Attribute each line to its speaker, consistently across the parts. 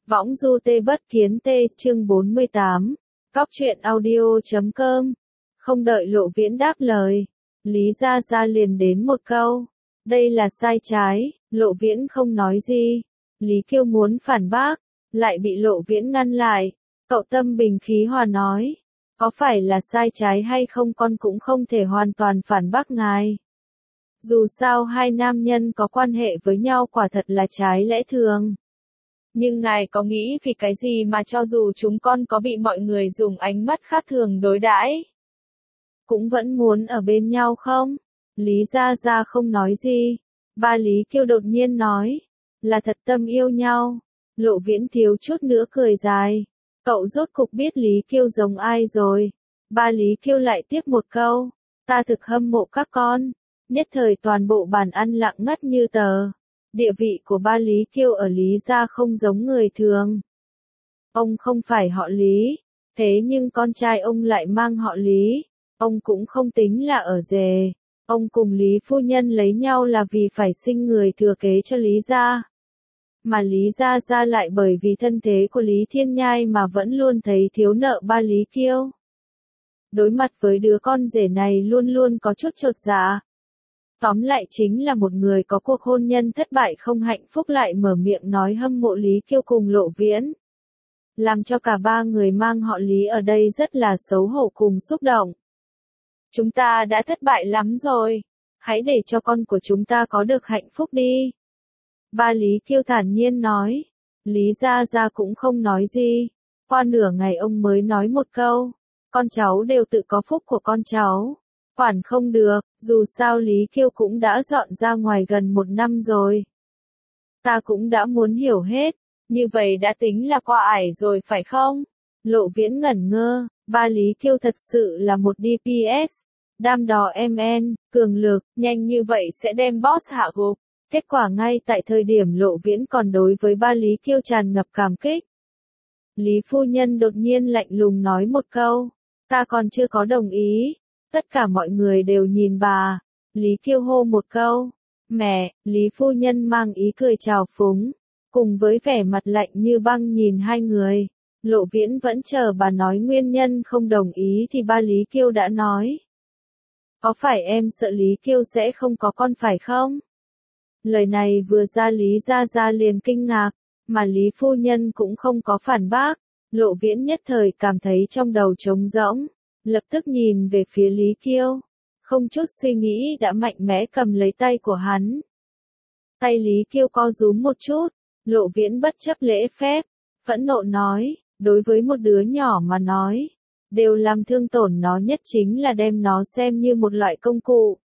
Speaker 1: Võng du tê bất kiến tê, chương 48. Góc truyện audio.com. Không đợi Lộ Viễn đáp lời, Lý Gia Gia liền đến một câu. Đây là sai trái. Lộ Viễn không nói gì. Lý Kiêu muốn phản bác, lại bị Lộ Viễn ngăn lại. Cậu tâm bình khí hòa nói. Có phải là sai trái hay không con cũng không thể hoàn toàn phản bác ngài. Dù sao hai nam nhân có quan hệ với nhau quả thật là trái lẽ thường. Nhưng ngài có nghĩ vì cái gì mà cho dù chúng con có bị mọi người dùng ánh mắt khác thường đối đãi, cũng vẫn muốn ở bên nhau không? Lý Gia Gia không nói gì. Ba Lý Kiêu đột nhiên nói, là thật tâm yêu nhau. Lộ Viễn thiếu chút nữa cười dài. Cậu rốt cục biết Lý Kiêu giống ai rồi. Ba Lý Kiêu lại tiếp một câu, ta thực hâm mộ các con. Nhất thời toàn bộ bàn ăn lặng ngắt như tờ. Địa vị của ba Lý Kiêu ở Lý gia không giống người thường. Ông không phải họ Lý, thế nhưng con trai ông lại mang họ Lý. Ông cũng không tính là ở rể. Ông cùng Lý phu nhân lấy nhau là vì phải sinh người thừa kế cho Lý gia. Mà Lý Gia Gia lại bởi vì thân thế của Lý Thiên Nhai mà vẫn luôn thấy thiếu nợ ba Lý Kiêu. Đối mặt với đứa con rể này luôn luôn có chút chột dạ. Tóm lại chính là một người có cuộc hôn nhân thất bại không hạnh phúc lại mở miệng nói hâm mộ Lý Kiêu cùng Lộ Viễn. Làm cho cả ba người mang họ Lý ở đây rất là xấu hổ cùng xúc động. Chúng ta đã thất bại lắm rồi. Hãy để cho con của chúng ta có được hạnh phúc đi. Ba Lý Kiêu thản nhiên nói. Lý Gia Gia cũng không nói gì. Qua nửa ngày ông mới nói một câu. Con cháu đều tự có phúc của con cháu. Quản không được, dù sao Lý Kiêu cũng đã dọn ra ngoài gần 1 năm rồi. Ta cũng đã muốn hiểu hết, như vậy đã tính là qua ải rồi phải không? Lộ Viễn ngẩn ngơ, ba Lý Kiêu thật sự là một DPS, đam đò MN, cường lực, nhanh như vậy sẽ đem boss hạ gục. Kết quả ngay tại thời điểm Lộ Viễn còn đối với ba Lý Kiêu tràn ngập cảm kích. Lý phu nhân đột nhiên lạnh lùng nói một câu, ta còn chưa có đồng ý. Tất cả mọi người đều nhìn bà. Lý Kiêu hô một câu. Mẹ, Lý phu nhân mang ý cười trào phúng. Cùng với vẻ mặt lạnh như băng nhìn hai người. Lộ Viễn vẫn chờ bà nói nguyên nhân không đồng ý thì ba Lý Kiêu đã nói. Có phải em sợ Lý Kiêu sẽ không có con phải không? Lời này vừa ra Lý Gia Gia liền kinh ngạc. Mà Lý phu nhân cũng không có phản bác. Lộ Viễn nhất thời cảm thấy trong đầu trống rỗng. Lập tức nhìn về phía Lý Kiêu, không chút suy nghĩ đã mạnh mẽ cầm lấy tay của hắn. Tay Lý Kiêu co rúm một chút, Lộ Viễn bất chấp lễ phép, phẫn nộ nói, đối với một đứa nhỏ mà nói, đều làm thương tổn nó nhất chính là đem nó xem như một loại công cụ.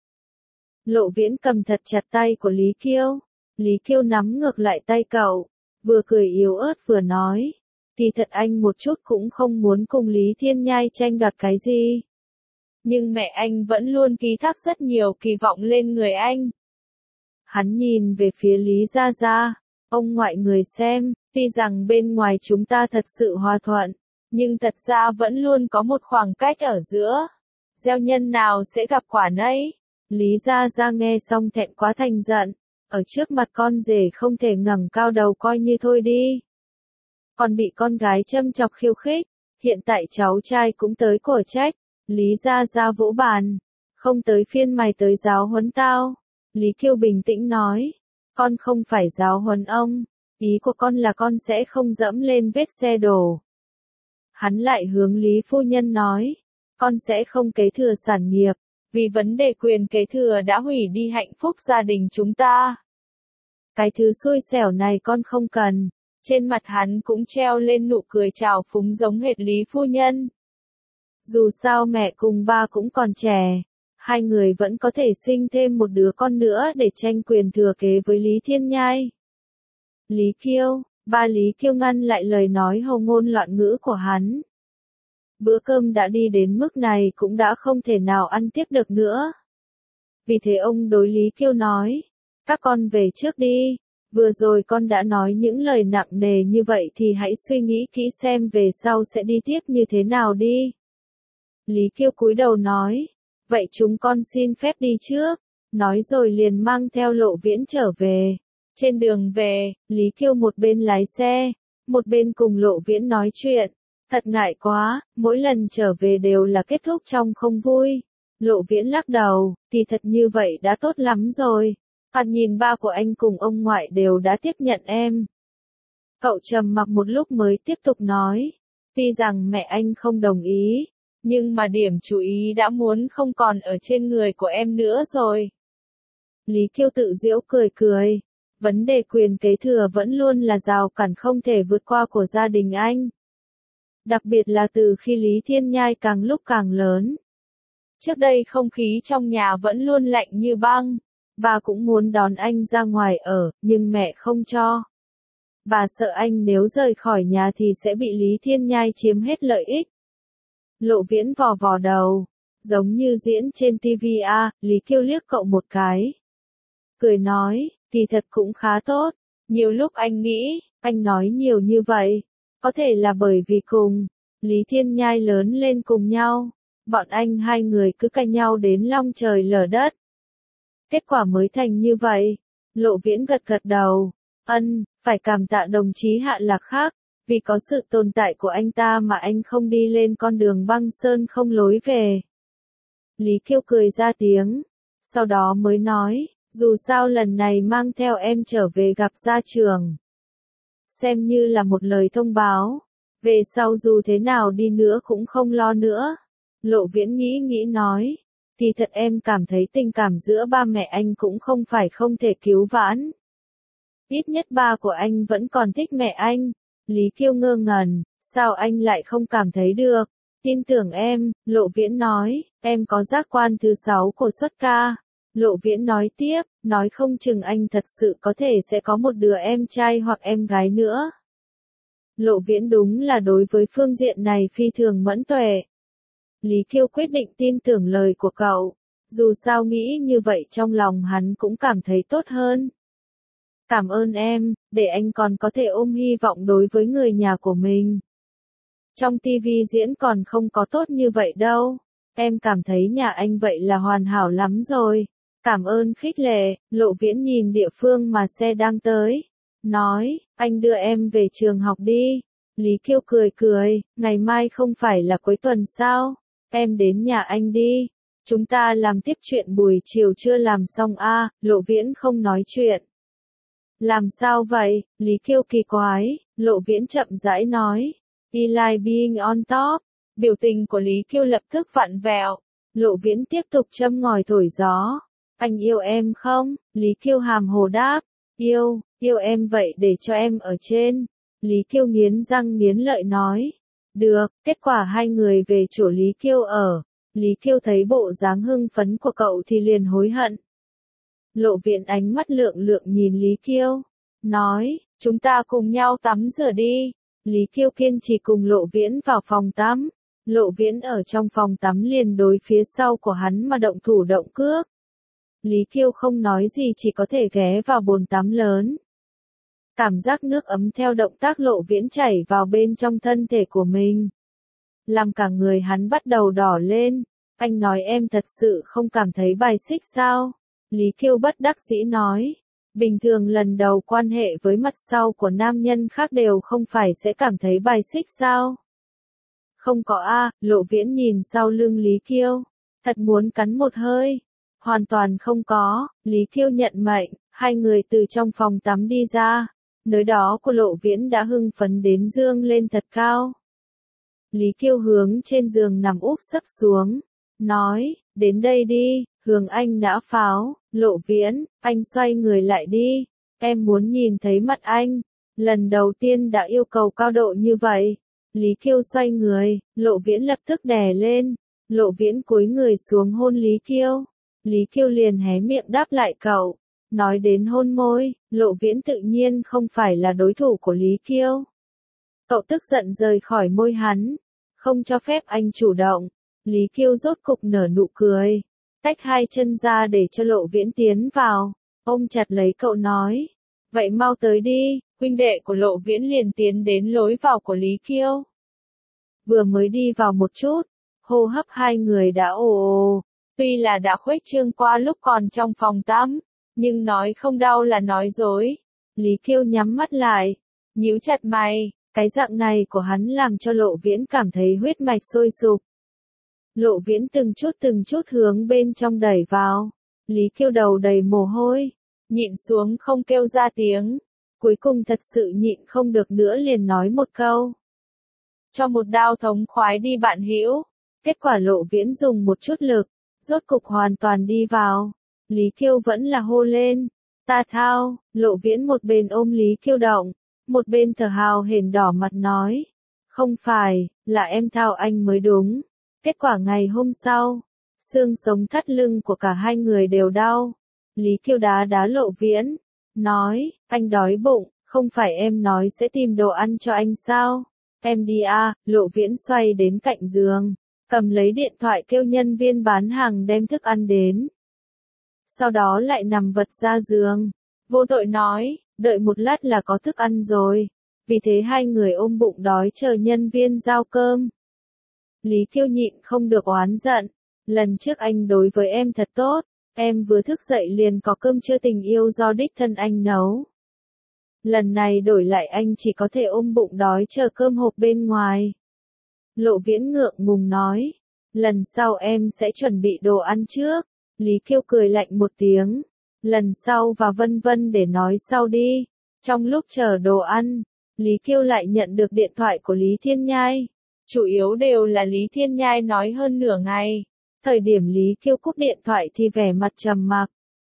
Speaker 1: Lộ Viễn cầm thật chặt tay của Lý Kiêu nắm ngược lại tay cậu, vừa cười yếu ớt vừa nói. Thì thật anh một chút cũng không muốn cùng Lý Thiên Nhai tranh đoạt cái gì. Nhưng mẹ anh vẫn luôn ký thác rất nhiều kỳ vọng lên người anh. Hắn nhìn về phía Lý Gia Gia, ông ngoại người xem, tuy rằng bên ngoài chúng ta thật sự hòa thuận, nhưng thật ra vẫn luôn có một khoảng cách ở giữa. Gieo nhân nào sẽ gặp quả nấy. Lý Gia Gia nghe xong thẹn quá thành giận, ở trước mặt con rể không thể ngẩng cao đầu coi như thôi đi. Còn bị con gái châm chọc khiêu khích, hiện tại cháu trai cũng tới cổ trách, Lý Gia Gia vỗ bàn, không tới phiên mày tới giáo huấn tao. Lý Kiêu bình tĩnh nói, con không phải giáo huấn ông, ý của con là con sẽ không dẫm lên vết xe đổ. Hắn lại hướng Lý phu nhân nói, con sẽ không kế thừa sản nghiệp, vì vấn đề quyền kế thừa đã hủy đi hạnh phúc gia đình chúng ta. Cái thứ xui xẻo này con không cần. Trên mặt hắn cũng treo lên nụ cười trào phúng giống hệt Lý phu nhân. Dù sao mẹ cùng ba cũng còn trẻ, hai người vẫn có thể sinh thêm một đứa con nữa để tranh quyền thừa kế với Lý Thiên Nhai. Lý Kiêu, ba Lý Kiêu ngăn lại lời nói hầu ngôn loạn ngữ của hắn. Bữa cơm đã đi đến mức này cũng đã không thể nào ăn tiếp được nữa. Vì thế ông đối Lý Kiêu nói, các con về trước đi. Vừa rồi con đã nói những lời nặng nề như vậy thì hãy suy nghĩ kỹ xem về sau sẽ đi tiếp như thế nào đi. Lý Kiêu cúi đầu nói, vậy chúng con xin phép đi trước, nói rồi liền mang theo Lộ Viễn trở về. Trên đường về, Lý Kiêu một bên lái xe, một bên cùng Lộ Viễn nói chuyện. Thật ngại quá, mỗi lần trở về đều là kết thúc trong không vui. Lộ Viễn lắc đầu, thì thật như vậy đã tốt lắm rồi. Thoạt nhìn ba của anh cùng ông ngoại đều đã tiếp nhận em. Cậu trầm mặc một lúc mới tiếp tục nói. Tuy rằng mẹ anh không đồng ý, nhưng mà điểm chú ý đã muốn không còn ở trên người của em nữa rồi. Lý Kiêu tự giễu cười cười. Vấn đề quyền kế thừa vẫn luôn là rào cản không thể vượt qua của gia đình anh. Đặc biệt là từ khi Lý Thiên Nhai càng lúc càng lớn. Trước đây không khí trong nhà vẫn luôn lạnh như băng. Bà cũng muốn đón anh ra ngoài ở, nhưng mẹ không cho. Bà sợ anh nếu rời khỏi nhà thì sẽ bị Lý Thiên Nhai chiếm hết lợi ích. Lộ Viễn vò vò đầu, giống như diễn trên TV à, Lý Kiêu liếc cậu một cái. Cười nói, thì thật cũng khá tốt. Nhiều lúc anh nghĩ, anh nói nhiều như vậy, có thể là bởi vì cùng Lý Thiên Nhai lớn lên cùng nhau. Bọn anh hai người cứ cạnh nhau đến long trời lở đất. Kết quả mới thành như vậy. Lộ Viễn gật gật đầu. Phải cảm tạ đồng chí Hạ Lạc Khác, vì có sự tồn tại của anh ta mà anh không đi lên con đường băng sơn không lối về. Lý Kiêu cười ra tiếng, sau đó mới nói, dù sao lần này mang theo em trở về gặp gia trưởng. Xem như là một lời thông báo, về sau dù thế nào đi nữa cũng không lo nữa. Lộ Viễn nghĩ nói, thì thật em cảm thấy tình cảm giữa ba mẹ anh cũng không phải không thể cứu vãn. Ít nhất ba của anh vẫn còn thích mẹ anh. Lý Kiêu ngơ ngẩn, sao anh lại không cảm thấy được? Tin tưởng em, Lộ Viễn nói, em có giác quan thứ 6 của xuất ca. Lộ Viễn nói tiếp, nói không chừng anh thật sự có thể sẽ có một đứa em trai hoặc em gái nữa. Lộ Viễn đúng là đối với phương diện này phi thường mẫn tuệ. Lý Kiêu quyết định tin tưởng lời của cậu, dù sao nghĩ như vậy trong lòng hắn cũng cảm thấy tốt hơn. Cảm ơn em, để anh còn có thể ôm hy vọng đối với người nhà của mình. Trong TV diễn còn không có tốt như vậy đâu. Em cảm thấy nhà anh vậy là hoàn hảo lắm rồi. Cảm ơn khích lệ. Lộ Viễn nhìn địa phương mà xe đang tới. Nói, anh đưa em về trường học đi. Lý Kiêu cười cười, ngày mai không phải là cuối tuần sao? Em đến nhà anh đi. Chúng ta làm tiếp chuyện buổi chiều chưa làm xong à, Lộ Viễn không nói chuyện. Làm sao vậy? Lý Kiêu kỳ quái, Lộ Viễn chậm rãi nói. He like being on top. Biểu tình của Lý Kiêu lập tức vặn vẹo. Lộ Viễn tiếp tục châm ngòi thổi gió. Anh yêu em không? Lý Kiêu hàm hồ đáp. Yêu em vậy để cho em ở trên. Lý Kiêu nghiến răng nghiến lợi nói. Được, kết quả hai người về chỗ Lý Kiêu ở. Lý Kiêu thấy bộ dáng hưng phấn của cậu thì liền hối hận. Lộ Viễn ánh mắt lượng lượng nhìn Lý Kiêu. Nói, chúng ta cùng nhau tắm rửa đi. Lý Kiêu kiên trì cùng Lộ Viễn vào phòng tắm. Lộ Viễn ở trong phòng tắm liền đối phía sau của hắn mà động thủ động cước. Lý Kiêu không nói gì chỉ có thể ghé vào bồn tắm lớn. Cảm giác nước ấm theo động tác Lộ Viễn chảy vào bên trong thân thể của mình. Làm cả người hắn bắt đầu đỏ lên. Anh nói em thật sự không cảm thấy bài xích sao? Lý Kiêu bất đắc dĩ nói. Bình thường lần đầu quan hệ với mặt sau của nam nhân khác đều không phải sẽ cảm thấy bài xích sao? Không có a, Lộ Viễn nhìn sau lưng Lý Kiêu. Thật muốn cắn một hơi. Hoàn toàn không có, Lý Kiêu nhận mệnh, hai người từ trong phòng tắm đi ra. Nơi đó của Lộ Viễn đã hưng phấn đến dương lên thật cao. Lý Kiêu hướng trên giường nằm úp sấp xuống. Nói, đến đây đi, hướng anh đã pháo. Lộ Viễn, anh xoay người lại đi. Em muốn nhìn thấy mặt anh. Lần đầu tiên đã yêu cầu cao độ như vậy. Lý Kiêu xoay người, Lộ Viễn lập tức đè lên. Lộ Viễn cúi người xuống hôn Lý Kiêu. Lý Kiêu liền hé miệng đáp lại cậu. Nói đến hôn môi, Lộ Viễn tự nhiên không phải là đối thủ của Lý Kiêu. Cậu tức giận rời khỏi môi hắn. Không cho phép anh chủ động. Lý Kiêu rốt cục nở nụ cười. Tách hai chân ra để cho Lộ Viễn tiến vào. Ôm chặt lấy cậu nói. Vậy mau tới đi. Huynh đệ của Lộ Viễn liền tiến đến lối vào của Lý Kiêu. Vừa mới đi vào một chút, hô hấp hai người đã ồ ồ. Tuy là đã khuếch trương qua lúc còn trong phòng tắm, nhưng nói không đau là nói dối. Lý Kiêu nhắm mắt lại, nhíu chặt mày, Cái dạng này của hắn làm cho Lộ Viễn cảm thấy huyết mạch sôi sục. Lộ Viễn từng chút hướng bên trong đẩy vào. Lý Kiêu đầu đầy mồ hôi, nhịn xuống không kêu ra tiếng. Cuối cùng thật sự nhịn không được nữa liền nói một câu. Cho một đao thống khoái đi bạn hữu. Kết quả Lộ Viễn dùng một chút lực, rốt cục hoàn toàn đi vào. Lý Kiêu vẫn là hô lên. Ta thao, Lộ Viễn một bên ôm Lý Kiêu động, một bên thở hào hển đỏ mặt nói. Không phải, là em thao anh mới đúng. Kết quả ngày hôm sau, xương sống thắt lưng của cả hai người đều đau. Lý Kiêu đá đá Lộ Viễn, nói, anh đói bụng, không phải em nói sẽ tìm đồ ăn cho anh sao? Em đi à, Lộ Viễn xoay đến cạnh giường, cầm lấy điện thoại kêu nhân viên bán hàng đem thức ăn đến. Sau đó lại nằm vật ra giường, vô tội nói, đợi một lát là có thức ăn rồi. Vì thế hai người ôm bụng đói chờ nhân viên giao cơm. Lý Kiêu nhịn không được oán giận, lần trước anh đối với em thật tốt, em vừa thức dậy liền có cơm trưa tình yêu do đích thân anh nấu. Lần này đổi lại anh chỉ có thể ôm bụng đói chờ cơm hộp bên ngoài. Lộ Viễn ngượng ngùng nói, lần sau em sẽ chuẩn bị đồ ăn trước. Lý Kiêu cười lạnh một tiếng, lần sau và vân vân để nói sau đi. Trong lúc chờ đồ ăn, Lý Kiêu lại nhận được điện thoại của Lý Thiên Nhai. Chủ yếu đều là Lý Thiên Nhai nói hơn nửa ngày. Thời điểm Lý Kiêu cúp điện thoại thì vẻ mặt trầm mặc.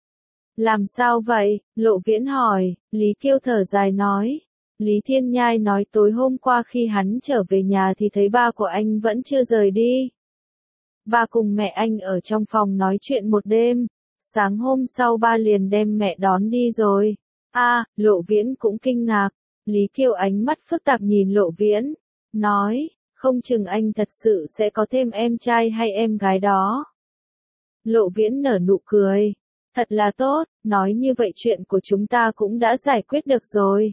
Speaker 1: Làm sao vậy? Lộ Viễn hỏi. Lý Kiêu thở dài nói. Lý Thiên Nhai nói tối hôm qua khi hắn trở về nhà thì thấy ba của anh vẫn chưa rời đi. Ba cùng mẹ anh ở trong phòng nói chuyện một đêm. Sáng hôm sau ba liền đem mẹ đón đi rồi. Lộ Viễn cũng kinh ngạc. Lý Kiêu ánh mắt phức tạp nhìn Lộ Viễn. Nói, không chừng anh thật sự sẽ có thêm em trai hay em gái đó. Lộ Viễn nở nụ cười. Thật là tốt, nói như vậy chuyện của chúng ta cũng đã giải quyết được rồi.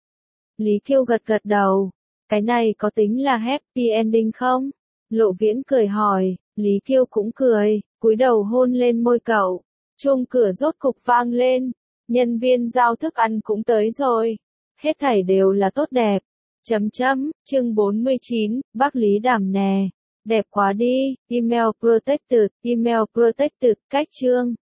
Speaker 1: Lý Kiêu gật gật đầu. Cái này có tính là happy ending không? Lộ Viễn cười hỏi. Lý Kiêu cũng cười, cúi đầu hôn lên môi cậu. Chuông cửa rốt cục vang lên. Nhân viên giao thức ăn cũng tới rồi. Hết thảy đều là tốt đẹp. Chương 49, bác Lý Đàm nè. Đẹp quá đi, email protected, cách chương.